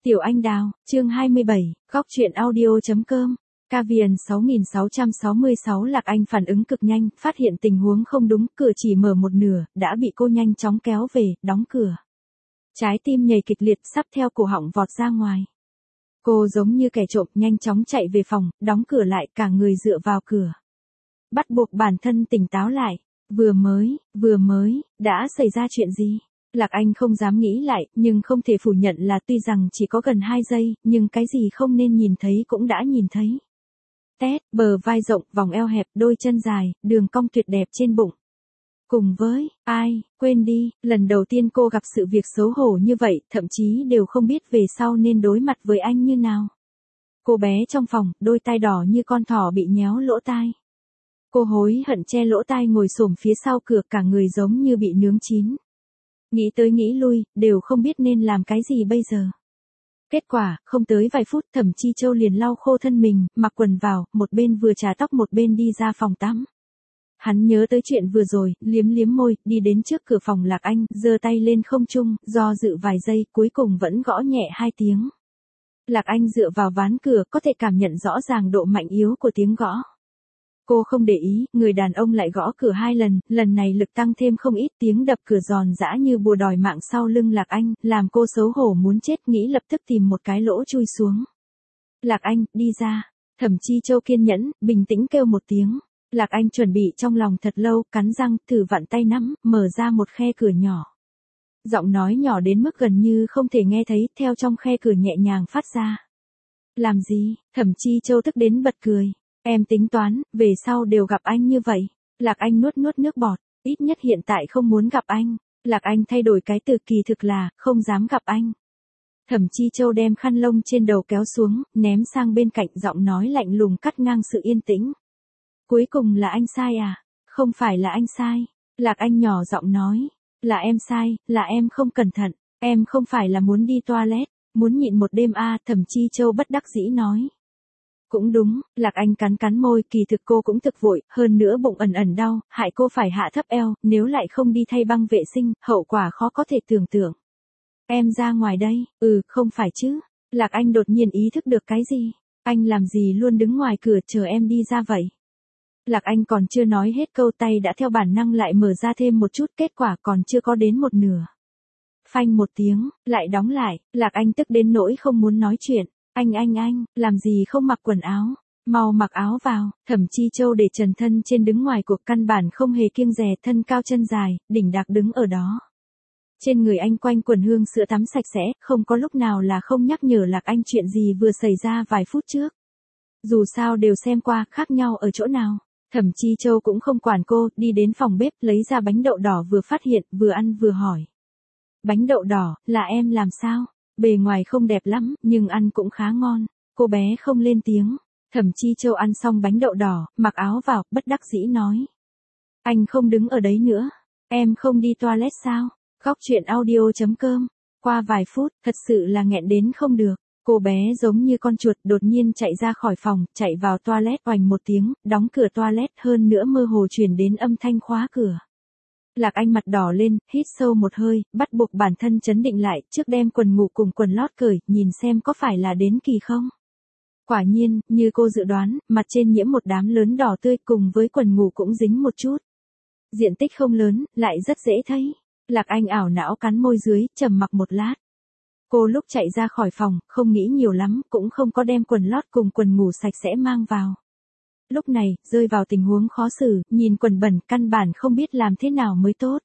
Tiểu Anh Đào, chương 27, góc truyện audio.com. Cavian 6666 Lạc Anh phản ứng cực nhanh, phát hiện tình huống không đúng, cửa chỉ mở một nửa, đã bị cô nhanh chóng kéo về, đóng cửa. Trái tim nhảy kịch liệt sắp theo cổ họng vọt ra ngoài. Cô giống như kẻ trộm nhanh chóng chạy về phòng, đóng cửa lại, cả người dựa vào cửa. Bắt buộc bản thân tỉnh táo lại. Vừa mới, đã xảy ra chuyện gì? Lạc Anh không dám nghĩ lại, nhưng không thể phủ nhận là tuy rằng chỉ có gần 2 giây, nhưng cái gì không nên nhìn thấy cũng đã nhìn thấy. Tét, bờ vai rộng, vòng eo hẹp, đôi chân dài, đường cong tuyệt đẹp trên bụng. Cùng với, quên đi, lần đầu tiên cô gặp sự việc xấu hổ như vậy, thậm chí đều không biết về sau nên đối mặt với anh như nào. Cô bé trong phòng, đôi tai đỏ như con thỏ bị nhéo lỗ tai. Cô hối hận che lỗ tai ngồi xổm phía sau cửa, cả người giống như bị nướng chín. Nghĩ tới nghĩ lui, đều không biết nên làm cái gì bây giờ. Kết quả, không tới vài phút Thẩm Chi Châu liền lau khô thân mình, mặc quần vào, một bên vừa chà tóc một bên đi ra phòng tắm. Hắn nhớ tới chuyện vừa rồi, liếm liếm môi, đi đến trước cửa phòng Lạc Anh, giơ tay lên không trung, do dự vài giây, cuối cùng vẫn gõ nhẹ 2 tiếng. Lạc Anh dựa vào ván cửa, có thể cảm nhận rõ ràng độ mạnh yếu của tiếng gõ. Cô không để ý, người đàn ông lại gõ cửa 2 lần, lần này lực tăng thêm không ít, tiếng đập cửa giòn giã như bùa đòi mạng sau lưng Lạc Anh, làm cô xấu hổ muốn chết, nghĩ lập tức tìm một cái lỗ chui xuống. Lạc Anh, đi ra. Thẩm Chi Châu kiên nhẫn, bình tĩnh kêu một tiếng. Lạc Anh chuẩn bị trong lòng thật lâu, cắn răng, thử vặn tay nắm, mở ra một khe cửa nhỏ. Giọng nói nhỏ đến mức gần như không thể nghe thấy, theo trong khe cửa nhẹ nhàng phát ra. Làm gì? Thẩm Chi Châu tức đến bật cười. Em tính toán, về sau đều gặp anh như vậy. Lạc Anh nuốt nước bọt, ít nhất hiện tại không muốn gặp anh. Lạc Anh thay đổi cái từ kỳ thực là, không dám gặp anh. Thẩm Chi Châu đem khăn lông trên đầu kéo xuống, ném sang bên cạnh, giọng nói lạnh lùng cắt ngang sự yên tĩnh. Cuối cùng là anh sai à? Không phải là anh sai. Lạc Anh nhỏ giọng nói. Là em sai, là em không cẩn thận. Em không phải là muốn đi toilet, muốn nhịn một đêm à, Thẩm Chi Châu bất đắc dĩ nói. Cũng đúng, Lạc Anh cắn môi, kỳ thực cô cũng thực vội, hơn nữa bụng ẩn đau, hại cô phải hạ thấp eo, nếu lại không đi thay băng vệ sinh, hậu quả khó có thể tưởng tượng. Em ra ngoài đây, không phải chứ. Lạc Anh đột nhiên ý thức được cái gì. Anh làm gì luôn đứng ngoài cửa chờ em đi ra vậy? Lạc Anh còn chưa nói hết câu, tay đã theo bản năng lại mở ra thêm một chút, kết quả còn chưa có đến một nửa. Phanh một tiếng, lại đóng lại, Lạc Anh tức đến nỗi không muốn nói chuyện. Anh, làm gì không mặc quần áo? Mau mặc áo vào. Thẩm Chi Châu để trần thân trên đứng ngoài cuộc, căn bản không hề kiêng dè, thân cao chân dài, đỉnh đạc đứng ở đó. Trên người anh quanh quần hương sữa tắm sạch sẽ, không có lúc nào là không nhắc nhở Lạc Anh chuyện gì vừa xảy ra vài phút trước. Dù sao đều xem qua, khác nhau ở chỗ nào. Thẩm Chi Châu cũng không quản cô, đi đến phòng bếp, lấy ra bánh đậu đỏ vừa phát hiện, vừa ăn vừa hỏi. Bánh đậu đỏ, là em làm sao? Bề ngoài không đẹp lắm, nhưng ăn cũng khá ngon. Cô bé không lên tiếng. Thẩm Chi Châu ăn xong bánh đậu đỏ, mặc áo vào, bất đắc dĩ nói. Anh không đứng ở đấy nữa. Em không đi toilet sao? Góc truyện audio.com. Qua vài phút, thật sự là nghẹn đến không được. Cô bé giống như con chuột đột nhiên chạy ra khỏi phòng, chạy vào toilet, oành một tiếng, đóng cửa toilet, hơn nữa mơ hồ truyền đến âm thanh khóa cửa. Lạc Anh mặt đỏ lên, hít sâu một hơi, bắt buộc bản thân trấn định lại, trước đem quần ngủ cùng quần lót cởi, nhìn xem có phải là đến kỳ không. Quả nhiên, như cô dự đoán, mặt trên nhiễm một đám lớn đỏ tươi, cùng với quần ngủ cũng dính một chút. Diện tích không lớn, lại rất dễ thấy. Lạc Anh ảo não cắn môi dưới, trầm mặc một lát. Cô lúc chạy ra khỏi phòng, không nghĩ nhiều lắm, cũng không có đem quần lót cùng quần ngủ sạch sẽ mang vào. Lúc này, rơi vào tình huống khó xử, nhìn quần bẩn, căn bản không biết làm thế nào mới tốt.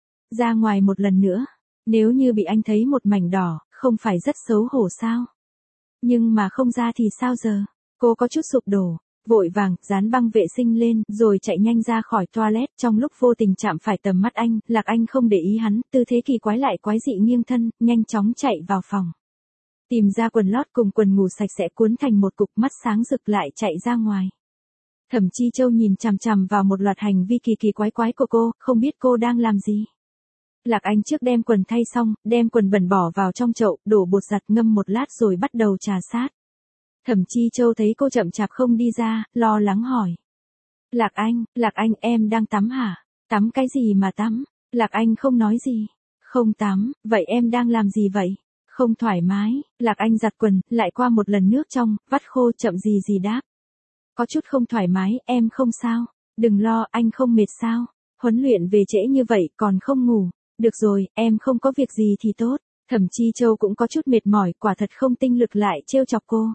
Ra ngoài một lần nữa, nếu như bị anh thấy một mảnh đỏ, không phải rất xấu hổ sao? Nhưng mà không ra thì sao giờ? Cô có chút sụp đổ, vội vàng, dán băng vệ sinh lên, rồi chạy nhanh ra khỏi toilet, trong lúc vô tình chạm phải tầm mắt anh, Lạc Anh không để ý hắn, tư thế kỳ quái lại quái dị nghiêng thân, nhanh chóng chạy vào phòng. Tìm ra quần lót cùng quần ngủ sạch sẽ cuốn thành một cục, mắt sáng rực lại chạy ra ngoài. Thẩm Chi Châu nhìn chằm chằm vào một loạt hành vi kỳ quái của cô, không biết cô đang làm gì. Lạc Anh trước đem quần thay xong, đem quần bẩn bỏ vào trong chậu, đổ bột giặt, ngâm một lát rồi bắt đầu trà sát. Thẩm Chi Châu thấy cô chậm chạp không đi ra, lo lắng hỏi. Lạc Anh, em đang tắm hả? Tắm cái gì mà tắm? Lạc Anh không nói gì. Không tắm, vậy em đang làm gì vậy? Không thoải mái, Lạc Anh giặt quần, lại qua một lần nước trong, vắt khô chậm gì gì đáp. Có chút không thoải mái, em không sao. Đừng lo, anh không mệt sao. Huấn luyện về trễ như vậy còn không ngủ. Được rồi, em không có việc gì thì tốt. Thẩm Chi Châu cũng có chút mệt mỏi, quả thật không tinh lực lại trêu chọc cô.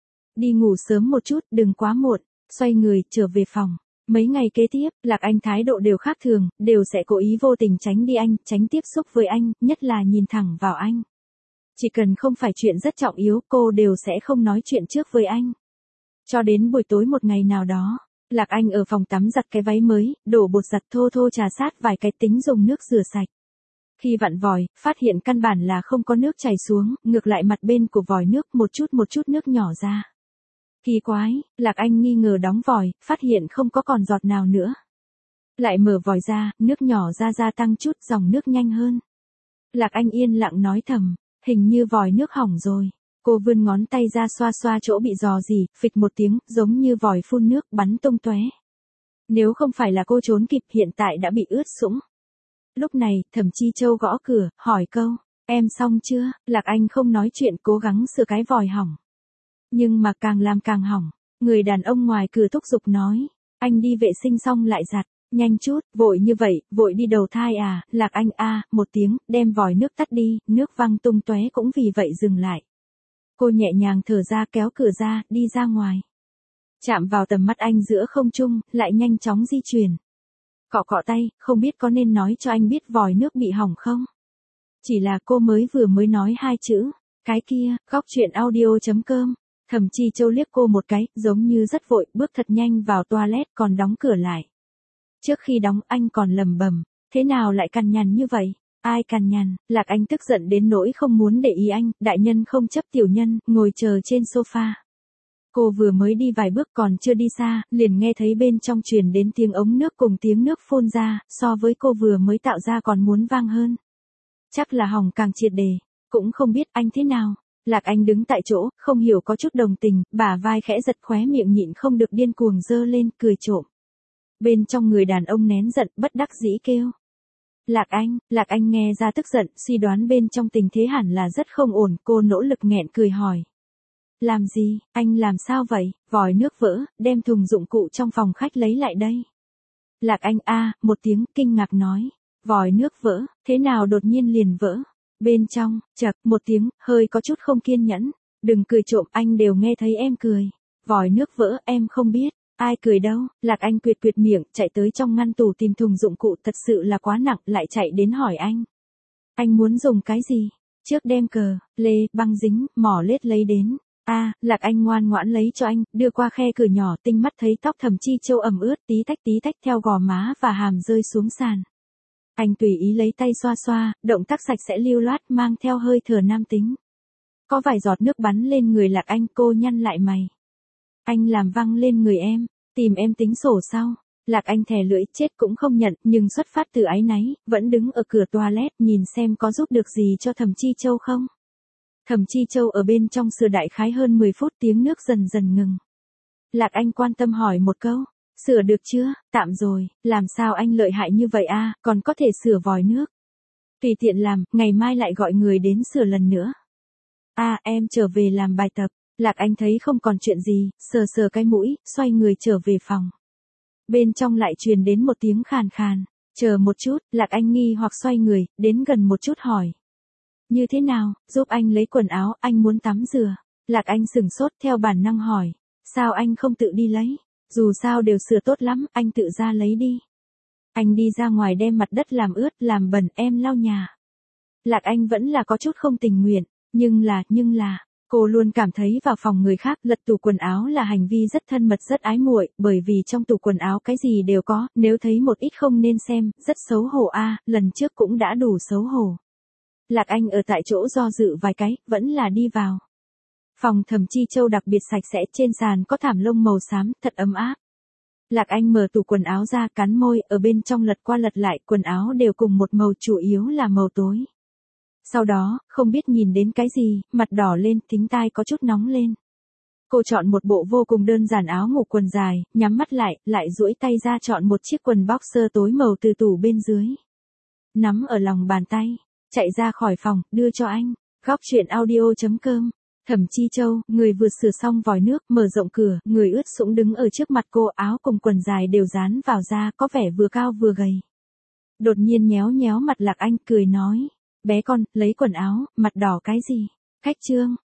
Đi ngủ sớm một chút, đừng quá muộn. Xoay người, trở về phòng. Mấy ngày kế tiếp, Lạc Anh thái độ đều khác thường, đều sẽ cố ý vô tình tránh đi anh, tránh tiếp xúc với anh, nhất là nhìn thẳng vào anh. Chỉ cần không phải chuyện rất trọng yếu, cô đều sẽ không nói chuyện trước với anh. Cho đến buổi tối một ngày nào đó, Lạc Anh ở phòng tắm giặt cái váy mới, đổ bột giặt thô thô trà sát vài cái tính dùng nước rửa sạch. Khi vặn vòi, phát hiện căn bản là không có nước chảy xuống, ngược lại mặt bên của vòi nước một chút nước nhỏ ra. Kỳ quái, Lạc Anh nghi ngờ đóng vòi, phát hiện không có còn giọt nào nữa. Lại mở vòi ra, nước nhỏ ra gia tăng chút, dòng nước nhanh hơn. Lạc Anh yên lặng nói thầm, hình như vòi nước hỏng rồi. Cô vươn ngón tay ra xoa xoa chỗ bị rò rỉ, phịch một tiếng, giống như vòi phun nước bắn tung tóe. Nếu không phải là cô trốn kịp hiện tại đã bị ướt sũng. Lúc này, Thẩm Chi Châu gõ cửa, hỏi câu, em xong chưa? Lạc Anh không nói chuyện, cố gắng sửa cái vòi hỏng. Nhưng mà càng làm càng hỏng, người đàn ông ngoài cửa thúc giục nói, anh đi vệ sinh xong lại giặt, nhanh chút, vội như vậy, vội đi đầu thai à? Lạc Anh một tiếng, đem vòi nước tắt đi, nước văng tung tóe cũng vì vậy dừng lại. Cô nhẹ nhàng thở ra kéo cửa ra, đi ra ngoài. Chạm vào tầm mắt anh giữa không trung, lại nhanh chóng di chuyển. Cọ cọ tay, không biết có nên nói cho anh biết vòi nước bị hỏng không? Chỉ là cô vừa mới nói hai chữ, cái kia, góc chuyện audio.com. Thẩm Chi Châu liếc cô một cái, giống như rất vội, bước thật nhanh vào toilet còn đóng cửa lại. Trước khi đóng anh còn lầm bầm, thế nào lại cằn nhằn như vậy? Ai cằn nhằn? Lạc Anh tức giận đến nỗi không muốn để ý anh, đại nhân không chấp tiểu nhân, ngồi chờ trên sofa. Cô vừa mới đi vài bước còn chưa đi xa, liền nghe thấy bên trong truyền đến tiếng ống nước cùng tiếng nước phun ra, so với cô vừa mới tạo ra còn muốn vang hơn. Chắc là hỏng càng triệt đề, cũng không biết anh thế nào. Lạc Anh đứng tại chỗ, không hiểu có chút đồng tình, bả vai khẽ giật khóe miệng nhịn không được điên cuồng giơ lên, cười trộm. Bên trong người đàn ông nén giận, bất đắc dĩ kêu. Lạc Anh nghe ra tức giận, suy đoán bên trong tình thế hẳn là rất không ổn, cô nỗ lực nghẹn cười hỏi. Làm gì, anh làm sao vậy? Vòi nước vỡ, đem thùng dụng cụ trong phòng khách lấy lại đây. Lạc Anh một tiếng kinh ngạc nói. Vòi nước vỡ, thế nào đột nhiên liền vỡ? Bên trong, chậc, một tiếng, hơi có chút không kiên nhẫn. Đừng cười trộm, anh đều nghe thấy em cười. Vòi nước vỡ, em không biết. Ai cười đâu? Lạc Anh quyệt miệng, chạy tới trong ngăn tủ tìm thùng dụng cụ, thật sự là quá nặng, lại chạy đến hỏi anh. Anh muốn dùng cái gì? Trước đem cờ, lê, băng dính, mỏ lết lấy đến. Lạc Anh ngoan ngoãn lấy cho anh, đưa qua khe cửa nhỏ, tinh mắt thấy tóc Thẩm Chi Châu ẩm ướt tí tách theo gò má và hàm rơi xuống sàn. Anh tùy ý lấy tay xoa xoa, động tác sạch sẽ lưu loát mang theo hơi thở nam tính. Có vài giọt nước bắn lên người Lạc Anh, cô nhăn lại mày. Anh làm văng lên người em, tìm em tính sổ sau. Lạc Anh thè lưỡi chết cũng không nhận, nhưng xuất phát từ áy náy, vẫn đứng ở cửa toilet nhìn xem có giúp được gì cho Thẩm Chi Châu không. Thẩm Chi Châu ở bên trong sửa đại khái hơn 10 phút, tiếng nước dần dần ngừng. Lạc Anh quan tâm hỏi một câu, sửa được chưa? Tạm rồi, làm sao anh lợi hại như vậy còn có thể sửa vòi nước. Tùy tiện làm, ngày mai lại gọi người đến sửa lần nữa. Em trở về làm bài tập. Lạc Anh thấy không còn chuyện gì, sờ cái mũi, xoay người trở về phòng. Bên trong lại truyền đến một tiếng khàn khàn. Chờ một chút, Lạc Anh nghi hoặc xoay người, đến gần một chút hỏi. Như thế nào, giúp anh lấy quần áo, anh muốn tắm rửa. Lạc Anh sửng sốt theo bản năng hỏi. Sao anh không tự đi lấy? Dù sao đều sửa tốt lắm, anh tự ra lấy đi. Anh đi ra ngoài đem mặt đất làm ướt, làm bẩn, em lau nhà. Lạc Anh vẫn là có chút không tình nguyện, nhưng là, cô luôn cảm thấy vào phòng người khác lật tủ quần áo là hành vi rất thân mật rất ái muội, bởi vì trong tủ quần áo cái gì đều có, nếu thấy một ít không nên xem, rất xấu hổ lần trước cũng đã đủ xấu hổ. Lạc Anh ở tại chỗ do dự vài cái, vẫn là đi vào. Phòng Thẩm Chi Châu đặc biệt sạch sẽ, trên sàn có thảm lông màu xám, thật ấm áp. Lạc Anh mở tủ quần áo ra, cắn môi, ở bên trong lật qua lật lại, quần áo đều cùng một màu, chủ yếu là màu tối. Sau đó, không biết nhìn đến cái gì, mặt đỏ lên, thính tai có chút nóng lên. Cô chọn một bộ vô cùng đơn giản áo ngủ quần dài, nhắm mắt lại duỗi tay ra chọn một chiếc quần boxer tối màu từ tủ bên dưới. Nắm ở lòng bàn tay, chạy ra khỏi phòng, đưa cho anh. Góc chuyện audio.com. Thẩm Chi Châu, người vừa sửa xong vòi nước, mở rộng cửa, người ướt sũng đứng ở trước mặt cô, áo cùng quần dài đều dán vào da, có vẻ vừa cao vừa gầy. Đột nhiên nhéo nhéo mặt Lạc Anh, cười nói, bé con, lấy quần áo, mặt đỏ cái gì? Khách trương,